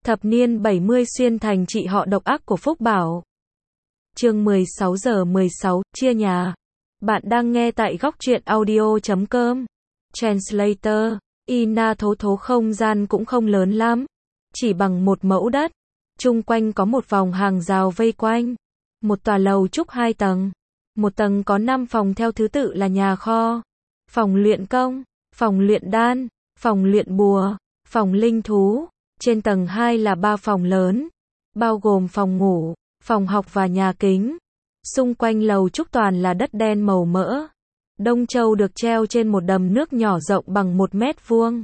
Thập niên 70 xuyên thành chị họ độc ác của Phúc Bảo. Chương 16 giờ 16, chia nhà. Bạn đang nghe tại góc truyện audio.com. Translator. Ina thố thố không gian cũng không lớn lắm. Chỉ bằng một mẫu đất. Chung quanh có một vòng hàng rào vây quanh. Một tòa lầu trúc 2 tầng. Một tầng có 5 phòng theo thứ tự là nhà kho, phòng luyện công, phòng luyện đan, phòng luyện bùa, phòng linh thú. Trên tầng 2 là 3 phòng lớn, bao gồm phòng ngủ, phòng học và nhà kính. Xung quanh lầu trúc toàn là đất đen màu mỡ. Đông Châu được treo trên một đầm nước nhỏ rộng bằng 1 mét vuông.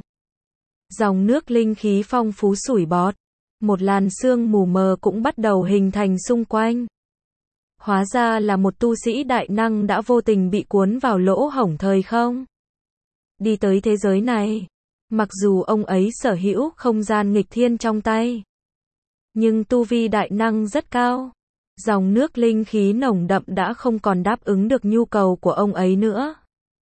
Dòng nước linh khí phong phú sủi bọt. Một làn sương mù mờ cũng bắt đầu hình thành xung quanh. Hóa ra là một tu sĩ đại năng đã vô tình bị cuốn vào lỗ hổng thời không. Đi tới thế giới này. Mặc dù ông ấy sở hữu không gian nghịch thiên trong tay, nhưng tu vi đại năng rất cao. Dòng nước linh khí nồng đậm đã không còn đáp ứng được nhu cầu của ông ấy nữa.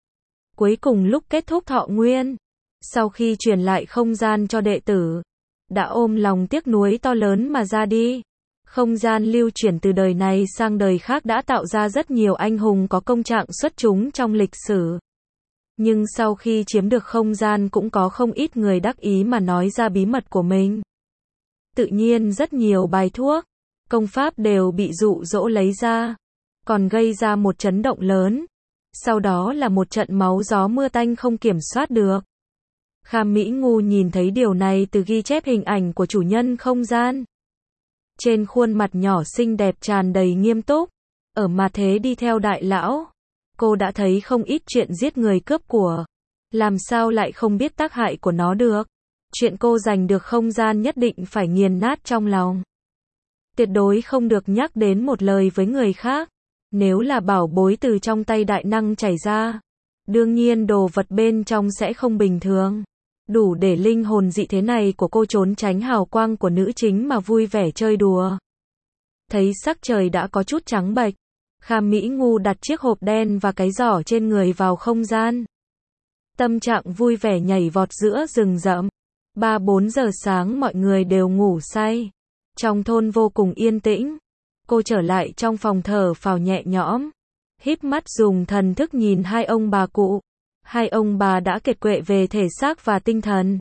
Cuối cùng lúc kết thúc thọ nguyên, sau khi truyền lại không gian cho đệ tử, đã ôm lòng tiếc nuối to lớn mà ra đi. Không gian lưu chuyển từ đời này sang đời khác đã tạo ra rất nhiều anh hùng có công trạng xuất chúng trong lịch sử. Nhưng sau khi chiếm được không gian cũng có không ít người đắc ý mà nói ra bí mật của mình. Tự nhiên rất nhiều bài thuốc, công pháp đều bị dụ dỗ lấy ra, còn gây ra một chấn động lớn. Sau đó là một trận máu gió mưa tanh không kiểm soát được. Kham Mỹ Ngu nhìn thấy điều này từ ghi chép hình ảnh của chủ nhân không gian. Trên khuôn mặt nhỏ xinh đẹp tràn đầy nghiêm túc. Ở mà thế đi theo đại lão, cô đã thấy không ít chuyện giết người cướp của. Làm sao lại không biết tác hại của nó được. Chuyện cô giành được không gian nhất định phải nghiền nát trong lòng. Tuyệt đối không được nhắc đến một lời với người khác. Nếu là bảo bối từ trong tay đại năng chảy ra, đương nhiên đồ vật bên trong sẽ không bình thường. Đủ để linh hồn dị thế này của cô trốn tránh hào quang của nữ chính mà vui vẻ chơi đùa. Thấy sắc trời đã có chút trắng bệch, Kham Mỹ Ngu đặt chiếc hộp đen và cái giỏ trên người vào không gian. Tâm trạng vui vẻ nhảy vọt giữa rừng rậm. 3-4 giờ sáng mọi người đều ngủ say. Trong thôn vô cùng yên tĩnh. Cô trở lại trong phòng thở phào nhẹ nhõm. Híp mắt dùng thần thức nhìn hai ông bà cụ. Hai ông bà đã kiệt quệ về thể xác và tinh thần.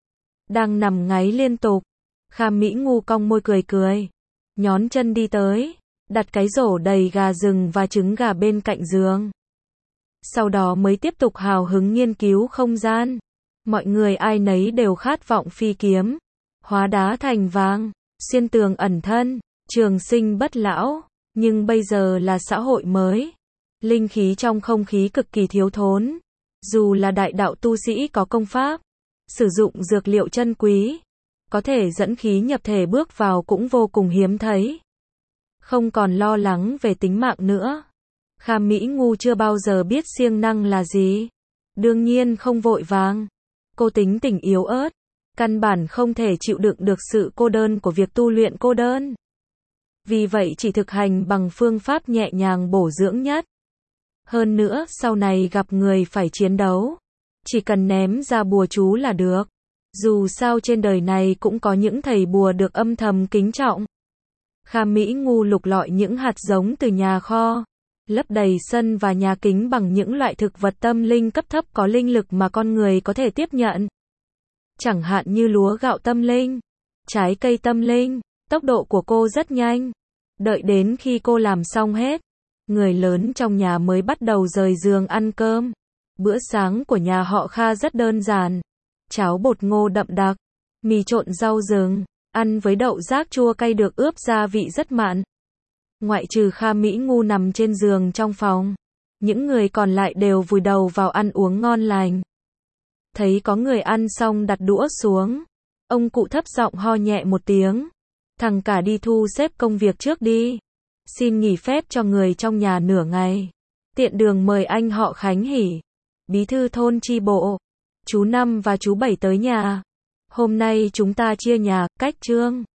Đang nằm ngáy liên tục. Kham Mỹ Ngu cong môi cười cười. Nhón chân đi tới. Đặt cái rổ đầy gà rừng và trứng gà bên cạnh giường. Sau đó mới tiếp tục hào hứng nghiên cứu không gian. Mọi người ai nấy đều khát vọng phi kiếm. Hóa đá thành vàng. Xuyên tường ẩn thân. Trường sinh bất lão. Nhưng bây giờ là xã hội mới. Linh khí trong không khí cực kỳ thiếu thốn. Dù là đại đạo tu sĩ có công pháp, sử dụng dược liệu chân quý, có thể dẫn khí nhập thể bước vào cũng vô cùng hiếm thấy. Không còn lo lắng về tính mạng nữa. Kham Mỹ Ngu chưa bao giờ biết siêng năng là gì. Đương nhiên không vội vàng. Cô tính tình yếu ớt, căn bản không thể chịu đựng được sự cô đơn của việc tu luyện cô đơn. Vì vậy chỉ thực hành bằng phương pháp nhẹ nhàng bổ dưỡng nhất. Hơn nữa, sau này gặp người phải chiến đấu, chỉ cần ném ra bùa chú là được. Dù sao trên đời này cũng có những thầy bùa được âm thầm kính trọng. Kham Mỹ Ngu lục lọi những hạt giống từ nhà kho, lấp đầy sân và nhà kính bằng những loại thực vật tâm linh cấp thấp có linh lực mà con người có thể tiếp nhận. Chẳng hạn như lúa gạo tâm linh, trái cây tâm linh. Tốc độ của cô rất nhanh. Đợi đến khi cô làm xong hết, người lớn trong nhà mới bắt đầu rời giường ăn cơm. Bữa sáng của nhà họ Kha rất đơn giản. Cháo bột ngô đậm đặc, mì trộn rau rừng, ăn với đậu rác chua cay được ướp gia vị rất mặn. Ngoại trừ Kham Mỹ Ngu nằm trên giường trong phòng, những người còn lại đều vùi đầu vào ăn uống ngon lành. Thấy có người ăn xong đặt đũa xuống, ông cụ thấp giọng ho nhẹ một tiếng. Thằng cả đi thu xếp công việc trước đi. Xin nghỉ phép cho người trong nhà nửa ngày. Tiện đường mời anh họ Khánh Hỉ, bí thư thôn chi bộ, chú Năm và chú Bảy tới nhà. Hôm nay chúng ta chia nhà, cách Trương.